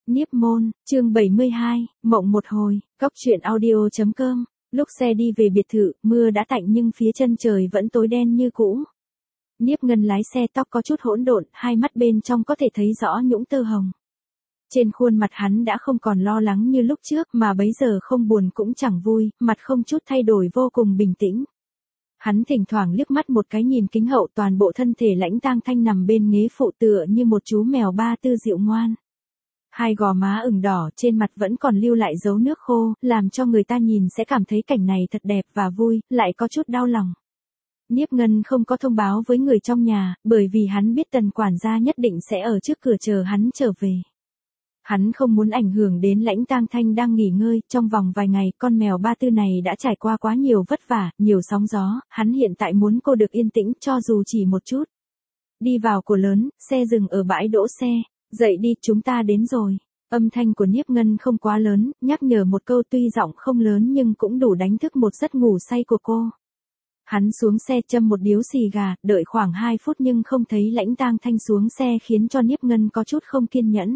Niếp môn, chương 72, mộng một hồi, góc truyện audio.com. Lúc xe đi về biệt thự, mưa đã tạnh nhưng phía chân trời vẫn tối đen như cũ. Niếp Ngân lái xe, tóc có chút hỗn độn, hai mắt bên trong có thể thấy rõ nhũng tơ hồng. Trên khuôn mặt hắn đã không còn lo lắng như lúc trước, mà bấy giờ không buồn cũng chẳng vui, mặt không chút thay đổi, vô cùng bình tĩnh. Hắn thỉnh thoảng liếc mắt một cái nhìn kính hậu, toàn bộ thân thể lãnh tang thanh nằm bên ghế phụ tựa như một chú mèo ba tư dịu ngoan. Hai gò má ửng đỏ, trên mặt vẫn còn lưu lại dấu nước khô, làm cho người ta nhìn sẽ cảm thấy cảnh này thật đẹp và vui, lại có chút đau lòng. Niếp Ngân không có thông báo với người trong nhà, bởi vì hắn biết Tần quản gia nhất định sẽ ở trước cửa chờ hắn trở về. Hắn không muốn ảnh hưởng đến lãnh tang thanh đang nghỉ ngơi, trong vòng vài ngày, con mèo ba tư này đã trải qua quá nhiều vất vả, nhiều sóng gió, hắn hiện tại muốn cô được yên tĩnh, cho dù chỉ một chút. Đi vào cổ lớn, xe dừng ở bãi đỗ xe. Dậy đi, chúng ta đến rồi. Âm thanh của Niếp Ngân không quá lớn, nhắc nhở một câu tuy giọng không lớn nhưng cũng đủ đánh thức một giấc ngủ say của cô. Hắn xuống xe châm một điếu xì gà, đợi khoảng 2 phút nhưng không thấy lãnh tang thanh xuống xe khiến cho Niếp Ngân có chút không kiên nhẫn.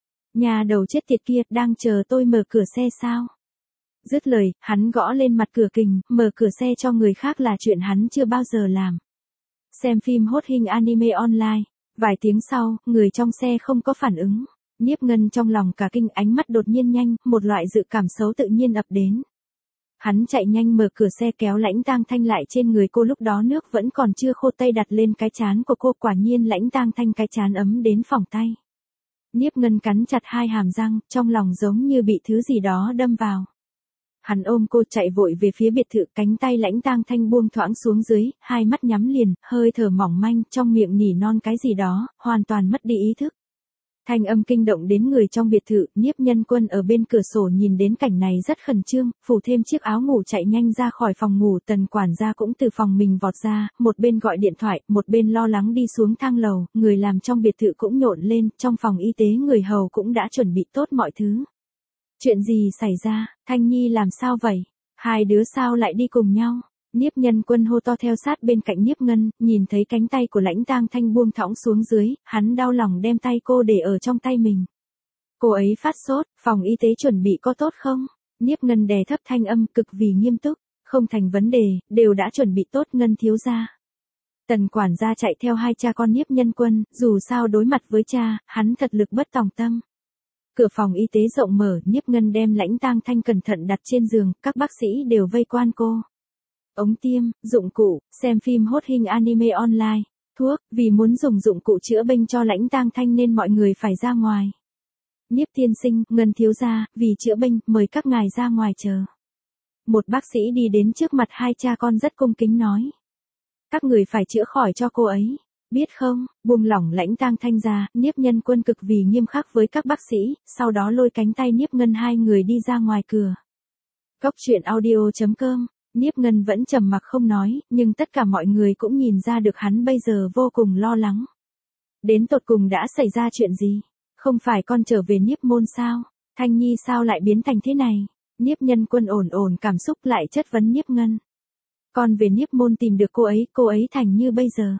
Nhà đầu chết tiệt kia, đang chờ tôi mở cửa xe sao? Dứt lời, hắn gõ lên mặt cửa kình, mở cửa xe cho người khác là chuyện hắn chưa bao giờ làm. Xem phim hot hình anime online. Vài tiếng sau, người trong xe không có phản ứng. Niếp Ngân trong lòng cả kinh, ánh mắt đột nhiên nhanh, một loại dự cảm xấu tự nhiên ập đến. Hắn chạy nhanh mở cửa xe kéo lãnh tang thanh lại trên người cô, lúc đó nước vẫn còn chưa khô, tay đặt lên cái trán của cô, quả nhiên lãnh tang thanh cái trán ấm đến phỏng tay. Niếp Ngân cắn chặt hai hàm răng, trong lòng giống như bị thứ gì đó đâm vào. Hắn ôm cô chạy vội về phía biệt thự, cánh tay lãnh tang thanh buông thoáng xuống dưới, hai mắt nhắm liền, hơi thở mỏng manh, trong miệng nỉ non cái gì đó, hoàn toàn mất đi ý thức. Thanh âm kinh động đến người trong biệt thự, Nhiếp Nhân Quân ở bên cửa sổ nhìn đến cảnh này rất khẩn trương, phủ thêm chiếc áo ngủ chạy nhanh ra khỏi phòng ngủ. Tần quản gia cũng từ phòng mình vọt ra, một bên gọi điện thoại, một bên lo lắng đi xuống thang lầu, người làm trong biệt thự cũng nhộn lên, trong phòng y tế người hầu cũng đã chuẩn bị tốt mọi thứ. Chuyện gì xảy ra, Thanh Nhi làm sao vậy? Hai đứa sao lại đi cùng nhau? Nhiếp Nhân Quân hô to theo sát bên cạnh Nhiếp Ngân, nhìn thấy cánh tay của lãnh tang thanh buông thõng xuống dưới, hắn đau lòng đem tay cô để ở trong tay mình. Cô ấy phát sốt, phòng y tế chuẩn bị có tốt không? Nhiếp Ngân đè thấp thanh âm, cực vì nghiêm túc, không thành vấn đề, đều đã chuẩn bị tốt, Ngân thiếu gia. Tần quản gia chạy theo hai cha con Nhiếp Nhân Quân, dù sao đối mặt với cha, hắn thật lực bất tòng tâm. Cửa phòng y tế rộng mở, Nhiếp Ngân đem lãnh tang thanh cẩn thận đặt trên giường, các bác sĩ đều vây quanh cô. Ống tiêm, dụng cụ, xem phim hot hình anime online, thuốc, vì muốn dùng dụng cụ chữa bệnh cho lãnh tang thanh nên mọi người phải ra ngoài. Nhiếp tiên sinh, Ngân thiếu gia, vì chữa bệnh, mời các ngài ra ngoài chờ. Một bác sĩ đi đến trước mặt hai cha con rất cung kính nói. Các người phải chữa khỏi cho cô ấy. Biết không, buông lỏng lãnh tang thanh ra, Nhiếp Nhân Quân cực vì nghiêm khắc với các bác sĩ, sau đó lôi cánh tay Nhiếp Ngân hai người đi ra ngoài cửa. Góc truyện audio.com, Nhiếp Ngân vẫn trầm mặc không nói, nhưng tất cả mọi người cũng nhìn ra được hắn bây giờ vô cùng lo lắng. Đến tột cùng đã xảy ra chuyện gì? Không phải con trở về Niếp môn sao? Thanh Nhi sao lại biến thành thế này? Nhiếp Nhân Quân ổn cảm xúc lại chất vấn Nhiếp Ngân. Con về Niếp môn tìm được cô ấy thành như bây giờ.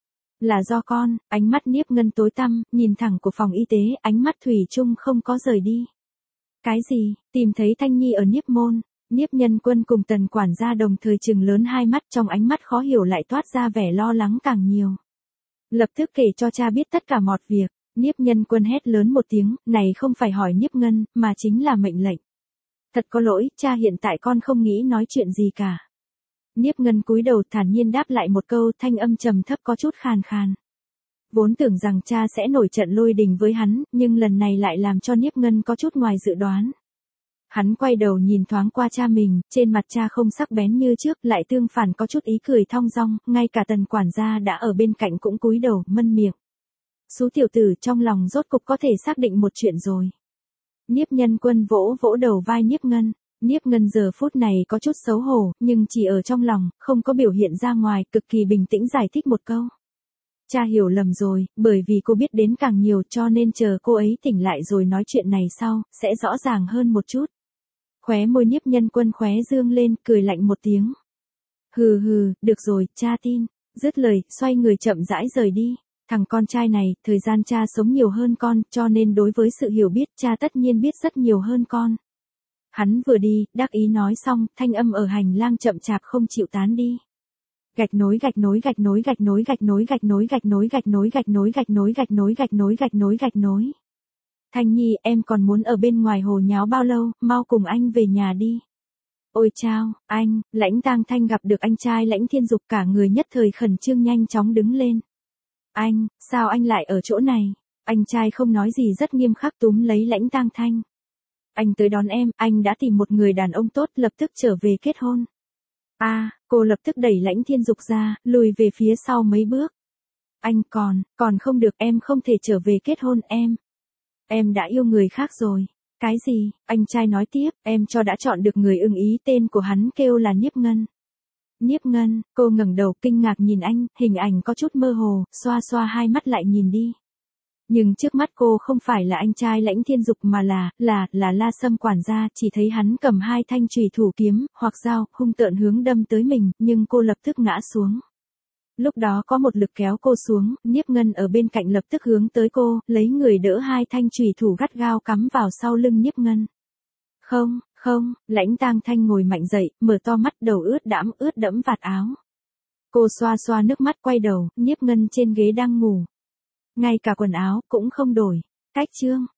Là do con, ánh mắt Nhiếp Ngân tối tăm, nhìn thẳng của phòng y tế, ánh mắt thủy chung không có rời đi. Cái gì, tìm thấy Thanh Nhi ở Niếp môn? Nhiếp Nhân Quân cùng Tần quản gia đồng thời trừng lớn hai mắt, trong ánh mắt khó hiểu lại toát ra vẻ lo lắng càng nhiều. Lập tức kể cho cha biết tất cả mọi việc. Nhiếp Nhân Quân hét lớn một tiếng, này không phải hỏi Nhiếp Ngân, mà chính là mệnh lệnh. Thật có lỗi, cha hiện tại con không nghĩ nói chuyện gì cả. Nhiếp Ngân cúi đầu thản nhiên đáp lại một câu, thanh âm trầm thấp có chút khàn khàn. Vốn tưởng rằng cha sẽ nổi trận lôi đình với hắn, nhưng lần này lại làm cho Nhiếp Ngân có chút ngoài dự đoán. Hắn quay đầu nhìn thoáng qua cha mình, trên mặt cha không sắc bén như trước, lại tương phản có chút ý cười thong dong, ngay cả Tần quản gia đã ở bên cạnh cũng cúi đầu, mân miệng. Sú tiểu tử, trong lòng rốt cục có thể xác định một chuyện rồi. Nhiếp Nhân Quân vỗ vỗ đầu vai Nhiếp Ngân. Nhiếp Ngân giờ phút này có chút xấu hổ, nhưng chỉ ở trong lòng, không có biểu hiện ra ngoài, cực kỳ bình tĩnh giải thích một câu. Cha hiểu lầm rồi, bởi vì cô biết đến càng nhiều cho nên chờ cô ấy tỉnh lại rồi nói chuyện này sau, sẽ rõ ràng hơn một chút. Khóe môi Nhiếp Nhân Quân khóe dương lên, cười lạnh một tiếng. Hừ, được rồi, cha tin. Dứt lời, xoay người chậm rãi rời đi. Thằng con trai này, thời gian cha sống nhiều hơn con, cho nên đối với sự hiểu biết, cha tất nhiên biết rất nhiều hơn con. Hắn vừa đi, đắc ý nói xong, thanh âm ở hành lang chậm chạp không chịu tán đi. Gạch nối gạch nối gạch nối gạch nối gạch nối gạch nối gạch nối gạch nối gạch nối gạch nối gạch nối gạch nối gạch nối gạch nối. Thanh Nhi, em còn muốn ở bên ngoài hồ nháo bao lâu, mau cùng anh về nhà đi. Ôi chao, anh, Lãnh Tang Thanh gặp được anh trai Lãnh Thiên Dục, cả người nhất thời khẩn trương nhanh chóng đứng lên. Anh, sao anh lại ở chỗ này? Anh trai không nói gì rất nghiêm khắc túm lấy Lãnh Tang Thanh. Anh tới đón em, anh đã tìm một người đàn ông tốt, lập tức trở về kết hôn. Cô lập tức đẩy Lãnh Thiên Dục ra, lùi về phía sau mấy bước. Anh còn không được, em không thể trở về kết hôn em đã yêu người khác rồi. Cái gì? Anh trai nói tiếp, em đã chọn được người ưng ý, tên của hắn kêu là Niếp Ngân. Niếp Ngân, cô ngẩng đầu kinh ngạc nhìn anh, hình ảnh có chút mơ hồ, xoa xoa hai mắt lại nhìn đi. Nhưng trước mắt cô không phải là anh trai Lãnh Thiên Dục mà là La Sâm quản gia, chỉ thấy hắn cầm hai thanh chùy thủ kiếm, hoặc dao, hung tợn hướng đâm tới mình, nhưng cô lập tức ngã xuống. Lúc đó có một lực kéo cô xuống, Niếp Ngân ở bên cạnh lập tức hướng tới cô, lấy người đỡ hai thanh chùy thủ gắt gao cắm vào sau lưng Niếp Ngân. Không, Lãnh Tang Thanh ngồi mạnh dậy, mở to mắt, đầu ướt đẫm vạt áo. Cô xoa xoa nước mắt quay đầu, Niếp Ngân trên ghế đang ngủ. Ngay cả quần áo cũng không đổi. Cách chương